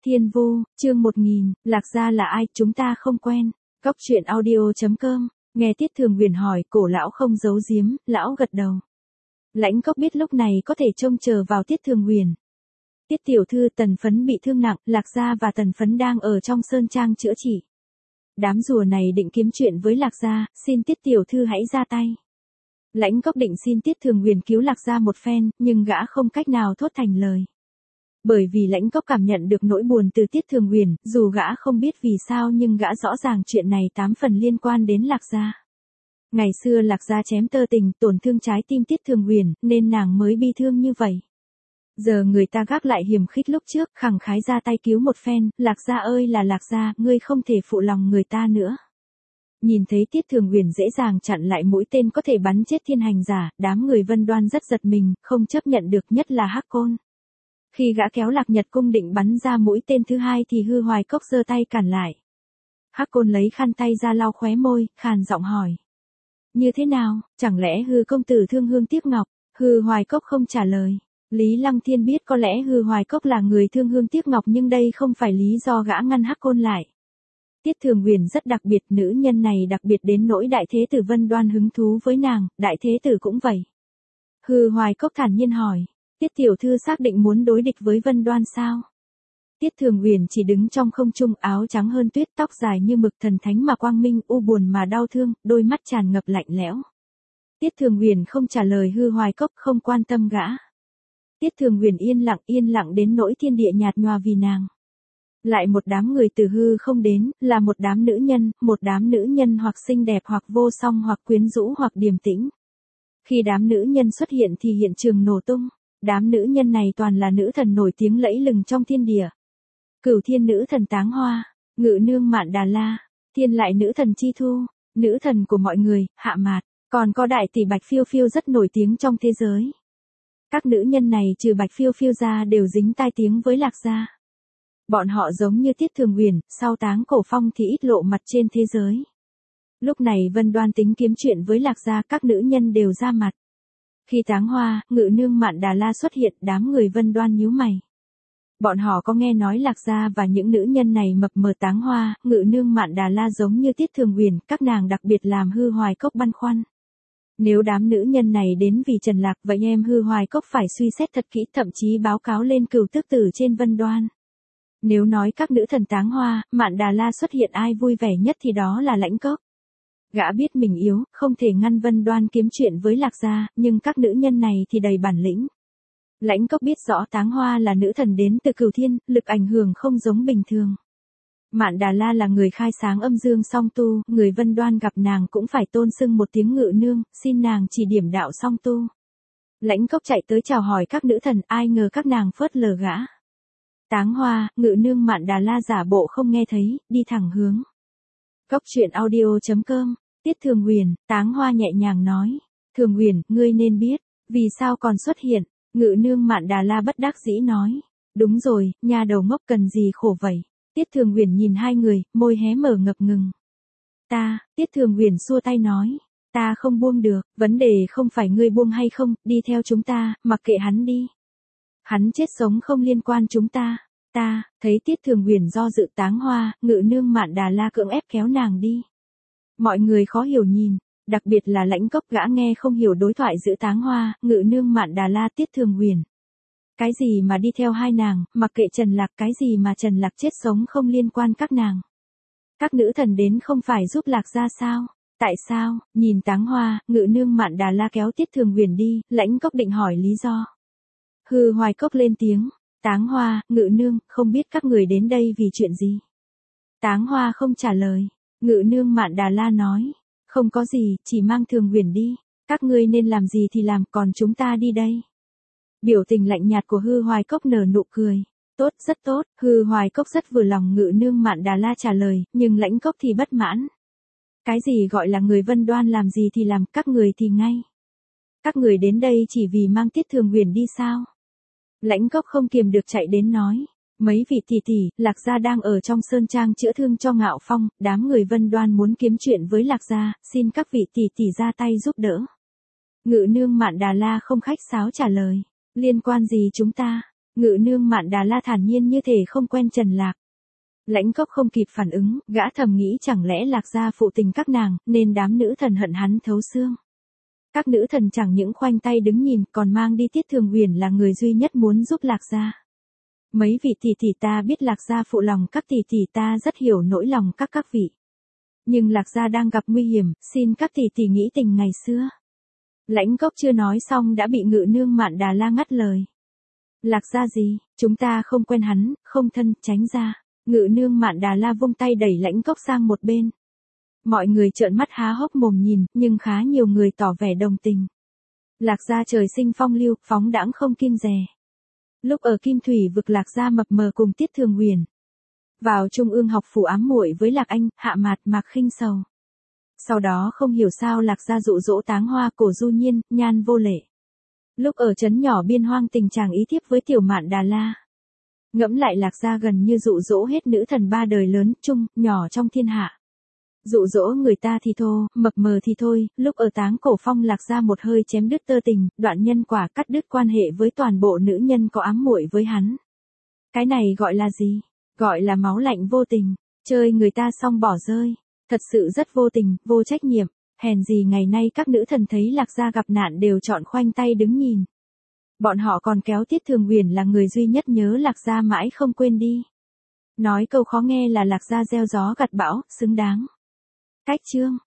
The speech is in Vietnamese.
Thiên Vu, chương 1000, Lạc Gia là ai, chúng ta không quen. Góc truyện audio.com, nghe Tiết Thường Huyền hỏi, Cổ lão không giấu giếm, lão gật đầu. Lãnh Cốc biết lúc này có thể trông chờ vào Tiết Thường Huyền. Tiết tiểu thư, Tần Phấn bị thương nặng, Lạc Gia và Tần Phấn đang ở trong sơn trang chữa trị. Đám rùa này định kiếm chuyện với Lạc Gia, xin Tiết tiểu thư hãy ra tay. Lãnh Cốc định xin Tiết Thường Huyền cứu Lạc Gia một phen, nhưng gã không cách nào thốt thành lời. Bởi vì Lãnh Cốc cảm nhận được nỗi buồn từ Tiết Thường Huyền, dù gã không biết vì sao nhưng gã rõ ràng chuyện này 8 phần liên quan đến Lạc Gia. Ngày xưa Lạc Gia chém tơ tình, tổn thương trái tim Tiết Thường Huyền, nên nàng mới bi thương như vậy. Giờ người ta gác lại hiềm khích lúc trước, khẳng khái ra tay cứu một phen, Lạc Gia ơi là Lạc Gia, ngươi không thể phụ lòng người ta nữa. Nhìn thấy Tiết Thường Huyền dễ dàng chặn lại mũi tên có thể bắn chết thiên hành giả, đám người Vân Đoan rất giật mình, không chấp nhận được, nhất là Hắc Côn. Khi gã kéo Lạc Nhật cung định bắn ra mũi tên thứ hai thì Hư Hoài Cốc giơ tay cản lại. Hắc Côn lấy khăn tay ra lau khóe môi, khàn giọng hỏi. Như thế nào, chẳng lẽ Hư công tử thương hương tiếc ngọc? Hư Hoài Cốc không trả lời. Lý Lăng Thiên biết có lẽ Hư Hoài Cốc là người thương hương tiếc ngọc nhưng đây không phải lý do gã ngăn Hắc Côn lại. Tiết Thường Huyền rất đặc biệt, nữ nhân này đặc biệt đến nỗi Đại Thế Tử Vân Đoan hứng thú với nàng, Đại Thế Tử cũng vậy. Hư Hoài Cốc thản nhiên hỏi. Tiết tiểu thư xác định muốn đối địch với Vân Đoan sao? Tiết Thường Huyền chỉ đứng trong không trung, áo trắng hơn tuyết, tóc dài như mực, thần thánh mà quang minh, u buồn mà đau thương, đôi mắt tràn ngập lạnh lẽo. Tiết Thường Huyền không trả lời Hư Hoài Cốc, không quan tâm gã. Tiết Thường Huyền yên lặng đến nỗi thiên địa nhạt nhòa vì nàng. Lại một đám người từ hư không đến, là một đám nữ nhân hoặc xinh đẹp hoặc vô song hoặc quyến rũ hoặc điềm tĩnh. Khi đám nữ nhân xuất hiện thì hiện trường nổ tung. Đám nữ nhân này toàn là nữ thần nổi tiếng lẫy lừng trong thiên địa. Cửu thiên nữ thần Táng Hoa, Ngự nương Mạn Đà La, Thiên lại nữ thần Chi Thu, nữ thần của mọi người, Hạ Mạt, còn có đại tỷ Bạch Phiêu Phiêu rất nổi tiếng trong thế giới. Các nữ nhân này trừ Bạch Phiêu Phiêu ra đều dính tai tiếng với Lạc Gia. Bọn họ giống như Tiết Thường Huyền, sau Táng Cổ Phong thì ít lộ mặt trên thế giới. Lúc này Vân Đoan tính kiếm chuyện với Lạc Gia, các nữ nhân đều ra mặt. Khi Táng Hoa, Ngự nương Mạn Đà La xuất hiện, đám người Vân Đoan nhíu mày. Bọn họ có nghe nói Lạc Gia và những nữ nhân này mập mờ. Táng Hoa, Ngự nương Mạn Đà La giống như Tiết Thường Huyền, các nàng đặc biệt làm Hư Hoài Cốc băn khoăn. Nếu đám nữ nhân này đến vì Trần Lạc, vậy em Hư Hoài Cốc phải suy xét thật kỹ, thậm chí báo cáo lên Cửu Tước Tử trên Vân Đoan. Nếu nói các nữ thần Táng Hoa, Mạn Đà La xuất hiện ai vui vẻ nhất thì đó là Lãnh Cốc. Gã biết mình yếu, không thể ngăn Vân Đoan kiếm chuyện với Lạc Gia, nhưng các nữ nhân này thì đầy bản lĩnh. Lãnh Cốc biết rõ Táng Hoa là nữ thần đến từ Cửu Thiên, lực ảnh hưởng không giống bình thường. Mạn Đà La là người khai sáng âm dương song tu, người Vân Đoan gặp nàng cũng phải tôn xưng một tiếng ngự nương, xin nàng chỉ điểm đạo song tu. Lãnh Cốc chạy tới chào hỏi các nữ thần, ai ngờ các nàng phớt lờ gã. Táng Hoa, Ngự nương Mạn Đà La giả bộ không nghe thấy, đi thẳng hướng. Góc truyện audio.com, Tiết Thường Huyền, Táng Hoa nhẹ nhàng nói. Thường Huyền, ngươi nên biết, vì sao còn xuất hiện? Ngự nương Mạn Đà La bất đắc dĩ nói. Đúng rồi, nhà đầu ngốc cần gì khổ vậy? Tiết Thường Huyền nhìn hai người, môi hé mở ngập ngừng. Tiết Thường Huyền xua tay nói. Ta không buông được, vấn đề không phải ngươi buông hay không, đi theo chúng ta, mặc kệ hắn đi. Hắn chết sống không liên quan chúng ta. Thấy Tiết Thường Huyền do dự, Táng Hoa, Ngự nương Mạn Đà La cưỡng ép kéo nàng đi. Mọi người khó hiểu nhìn, đặc biệt là Lãnh Cốc, gã nghe không hiểu đối thoại giữa Táng Hoa, Ngự nương Mạn Đà La, Tiết Thường Huyền. Cái gì mà đi theo hai nàng, mặc kệ Trần Lạc, cái gì mà Trần Lạc chết sống không liên quan các nàng. Các nữ thần đến không phải giúp Lạc Gia sao? Tại sao? Nhìn Táng Hoa, Ngự nương Mạn Đà La kéo Tiết Thường Huyền đi, Lãnh Cốc định hỏi lý do. Hư Hoài Cốc lên tiếng. Táng Hoa, Ngự nương, không biết các người đến đây vì chuyện gì? Táng Hoa không trả lời. Ngự nương Mạn Đà La nói. Không có gì, chỉ mang Thường Huyền đi. Các ngươi nên làm gì thì làm, còn chúng ta đi đây. Biểu tình lạnh nhạt của Hư Hoài Cốc nở nụ cười. Tốt, rất tốt. Hư Hoài Cốc rất vừa lòng Ngự nương Mạn Đà La trả lời, nhưng Lãnh Cốc thì bất mãn. Cái gì gọi là người Vân Đoan làm gì thì làm, các người thì ngay. Các người đến đây chỉ vì mang Tiết Thường Huyền đi sao? Lãnh Cốc không kiềm được chạy đến nói. Mấy vị tỷ tỷ, Lạc Gia đang ở trong sơn trang chữa thương cho Ngạo Phong, đám người Vân Đoan muốn kiếm chuyện với Lạc Gia, xin các vị tỷ tỷ ra tay giúp đỡ. Ngự nương Mạn Đà La không khách sáo trả lời. Liên quan gì chúng ta? Ngự nương Mạn Đà La thản nhiên như thể không quen Trần Lạc. Lãnh Cốc không kịp phản ứng, gã thầm nghĩ chẳng lẽ Lạc gia phụ tình các nàng, nên đám nữ thần hận hắn thấu xương. Các nữ thần chẳng những khoanh tay đứng nhìn, còn mang đi Tiết Thường Huyền là người duy nhất muốn giúp Lạc gia. Mấy vị tỷ tỷ ta biết Lạc gia phụ lòng các tỷ tỷ ta rất hiểu nỗi lòng các vị. Nhưng Lạc gia đang gặp nguy hiểm, xin các tỷ tỷ nghĩ tình ngày xưa. Lãnh Cốc chưa nói xong đã bị ngự nương Mạn Đà La ngắt lời. Lạc gia gì, chúng ta không quen hắn, không thân, tránh ra. Ngự nương Mạn Đà La vung tay đẩy Lãnh Cốc sang một bên. Mọi người trợn mắt há hốc mồm nhìn, nhưng khá nhiều người tỏ vẻ đồng tình. Lạc gia trời sinh phong lưu, phóng đãng không kiêng dè. Lúc ở Kim Thủy vực Lạc gia mập mờ cùng Tiết Thường Huyền. Vào Trung ương học phủ ám muội với Lạc Anh, Hạ Mạt, Mạc Khinh Sầu. Sau đó không hiểu sao Lạc gia dụ dỗ Táng Hoa, Cổ Du Nhiên, Nhan Vô Lệ. Lúc ở trấn nhỏ biên hoang tình chàng ý thiếp với tiểu Mạn Đà La. Ngẫm lại Lạc gia gần như dụ dỗ hết nữ thần ba đời lớn, trung, nhỏ trong thiên hạ. Dụ dỗ người ta thì thô, mập mờ thì thôi, lúc ở Táng Cổ Phong Lạc gia một hơi chém đứt tơ tình, đoạn nhân quả, cắt đứt quan hệ với toàn bộ nữ nhân có ám muội với hắn. Cái này gọi là gì? Gọi là máu lạnh vô tình, chơi người ta xong bỏ rơi. Thật sự rất vô tình, vô trách nhiệm, hèn gì ngày nay các nữ thần thấy Lạc gia gặp nạn đều chọn khoanh tay đứng nhìn. Bọn họ còn kéo Tiết Thường Huyền là người duy nhất nhớ Lạc gia mãi không quên đi. Nói câu khó nghe là Lạc gia gieo gió gặt bão, xứng đáng. Cách chương